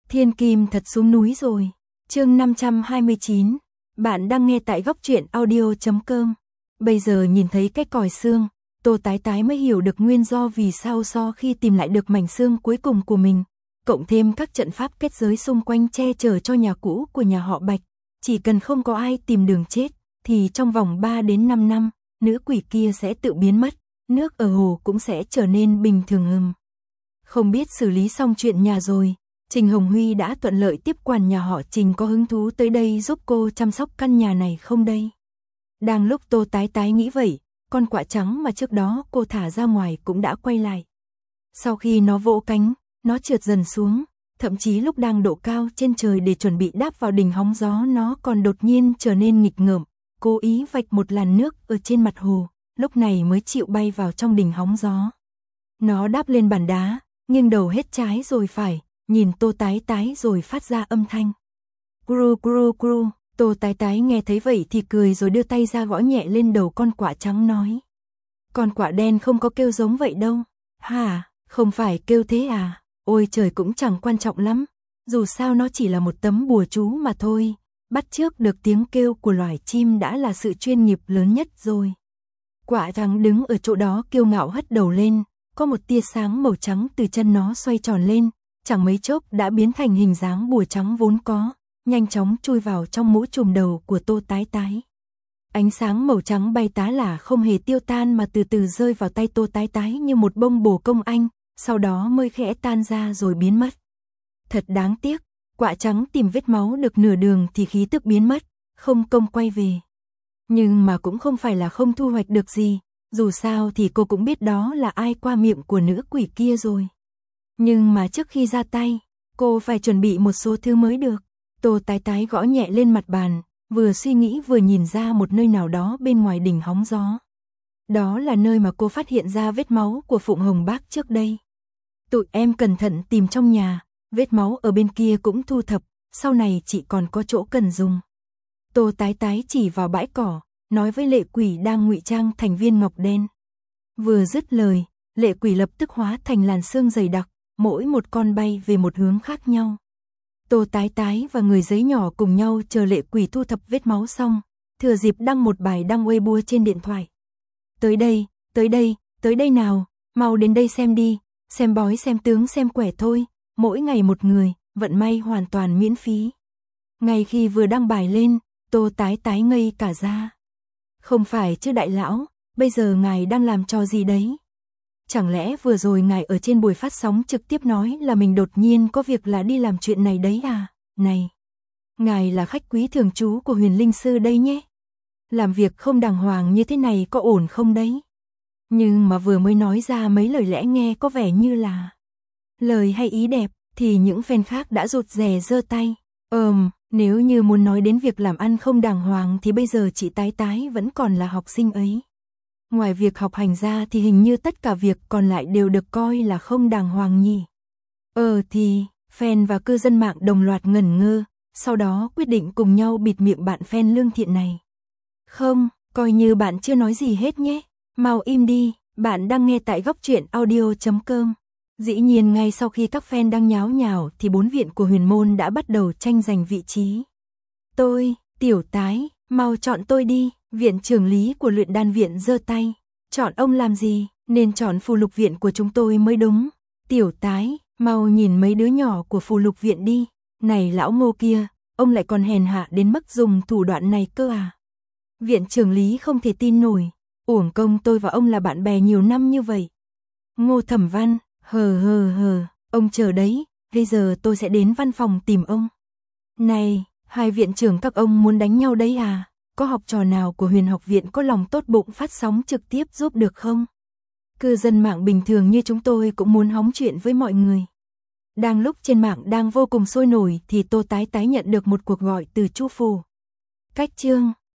Thiên Kim thật xuống núi rồi. Chương 529. Bạn đang nghe tại góc truyện audio.com. Bây giờ nhìn thấy cái còi xương, Tô Tái Tái mới hiểu được nguyên do vì sao sau khi tìm lại được mảnh xương cuối cùng của mình, cộng thêm các trận pháp kết giới xung quanh che chở cho nhà cũ của nhà họ Bạch, chỉ cần không có ai tìm đường chết, thì trong vòng 3 đến 5 năm, nữ quỷ kia sẽ tự biến mất, nước ở hồ cũng sẽ trở nên bình thường. Không biết xử lý xong chuyện nhà rồi, Trình Hồng Huy đã thuận lợi tiếp quản nhà họ Trình có hứng thú tới đây giúp cô chăm sóc căn nhà này không đây? Đang lúc Tô Tái Tái nghĩ vậy, con quạ trắng mà trước đó cô thả ra ngoài cũng đã quay lại. Sau khi nó vỗ cánh, nó trượt dần xuống, thậm chí lúc đang độ cao trên trời để chuẩn bị đáp vào đỉnh hóng gió nó còn đột nhiên trở nên nghịch ngợm, cố ý vạch một làn nước ở trên mặt hồ, lúc này mới chịu bay vào trong đỉnh hóng gió. Nó đáp lên bàn đá, nghiêng đầu hết trái rồi phải, nhìn Tô Tái Tái rồi phát ra âm thanh. Gru gru gru, Tô Tái Tái nghe thấy vậy thì cười rồi đưa tay ra gõ nhẹ lên đầu con quạ trắng nói. Con quạ đen không có kêu giống vậy đâu. Hả, không phải kêu thế à? Ôi trời, cũng chẳng quan trọng lắm. Dù sao nó chỉ là một tấm bùa chú mà thôi. Bắt chước được tiếng kêu của loài chim đã là sự chuyên nghiệp lớn nhất rồi. Quạ trắng đứng ở chỗ đó kiêu ngạo hất đầu lên. Có một tia sáng màu trắng từ chân nó xoay tròn lên, chẳng mấy chốc đã biến thành hình dáng bùa trắng vốn có, nhanh chóng chui vào trong mũ trùm đầu của Tô Tái Tái. Ánh sáng màu trắng bay tá là không hề tiêu tan mà từ từ rơi vào tay Tô Tái Tái như một bông bồ công anh, sau đó mới khẽ tan ra rồi biến mất. Thật đáng tiếc, quạ trắng tìm vết máu được nửa đường thì khí tức biến mất, không công quay về. Nhưng mà cũng không phải là không thu hoạch được gì. Dù sao thì cô cũng biết đó là ai qua miệng của nữ quỷ kia rồi. Nhưng mà trước khi ra tay, cô phải chuẩn bị một số thứ mới được. Tô Tái Tái gõ nhẹ lên mặt bàn, vừa suy nghĩ vừa nhìn ra một nơi nào đó bên ngoài đỉnh hóng gió. Đó là nơi mà cô phát hiện ra vết máu của Phụng Hồng Bác trước đây. Tụi em cẩn thận tìm trong nhà, vết máu ở bên kia cũng thu thập, sau này chị còn có chỗ cần dùng. Tô Tái Tái chỉ vào bãi cỏ, nói với lệ quỷ đang ngụy trang thành viên ngọc đen. Vừa dứt lời, lệ quỷ lập tức hóa thành làn sương dày đặc, mỗi một con bay về một hướng khác nhau. Tô Tái Tái và người giấy nhỏ cùng nhau chờ lệ quỷ thu thập vết máu xong, thừa dịp đăng một bài đăng Weibo trên điện thoại. Tới đây, tới đây, tới đây nào, mau đến đây xem đi, xem bói xem tướng xem quẻ thôi, mỗi ngày một người, vận may hoàn toàn miễn phí. Ngay khi vừa đăng bài lên, Tô Tái Tái ngây cả ra. Không phải chứ đại lão, bây giờ ngài đang làm trò gì đấy? Chẳng lẽ vừa rồi ngài ở trên buổi phát sóng trực tiếp nói là mình đột nhiên có việc là đi làm chuyện này đấy à? Này, ngài là khách quý thường trú của Huyền Linh Sư đây nhé. Làm việc không đàng hoàng như thế này có ổn không đấy? Nhưng mà vừa mới nói ra mấy lời lẽ nghe có vẻ như là lời hay ý đẹp, thì những fan khác đã rụt rè giơ tay. Nếu như muốn nói đến việc làm ăn không đàng hoàng thì bây giờ chị Tái Tái vẫn còn là học sinh ấy. Ngoài việc học hành ra thì hình như tất cả việc còn lại đều được coi là không đàng hoàng nhỉ. Thì, fan và cư dân mạng đồng loạt ngẩn ngơ, sau đó quyết định cùng nhau bịt miệng bạn fan lương thiện này. Không, coi như bạn chưa nói gì hết nhé. Mau im đi, bạn đang nghe tại góc truyện audio.com. Dĩ nhiên ngay sau khi các fan đang nháo nhào thì 4 viện của huyền môn đã bắt đầu tranh giành vị trí. Tôi, Tiểu Tái, mau chọn tôi đi, viện trưởng lý của luyện đan viện giơ tay. Chọn ông làm gì, nên chọn phù lục viện của chúng tôi mới đúng. Tiểu Tái, mau nhìn mấy đứa nhỏ của phù lục viện đi. Này lão Ngô kia, ông lại còn hèn hạ đến mức dùng thủ đoạn này cơ à? Viện trưởng lý không thể tin nổi, uổng công tôi và ông là bạn bè nhiều năm như vậy. Ngô Thẩm Văn, hờ, ông chờ đấy, bây giờ tôi sẽ đến văn phòng tìm ông. Này, hai viện trưởng các ông muốn đánh nhau đấy à? Có học trò nào của Huyền học viện có lòng tốt bụng phát sóng trực tiếp giúp được không? Cư dân mạng bình thường như chúng tôi cũng muốn hóng chuyện với mọi người. Đang lúc trên mạng đang vô cùng sôi nổi thì Tô Tái Tái nhận được một cuộc gọi từ Chu Phủ. Cách chương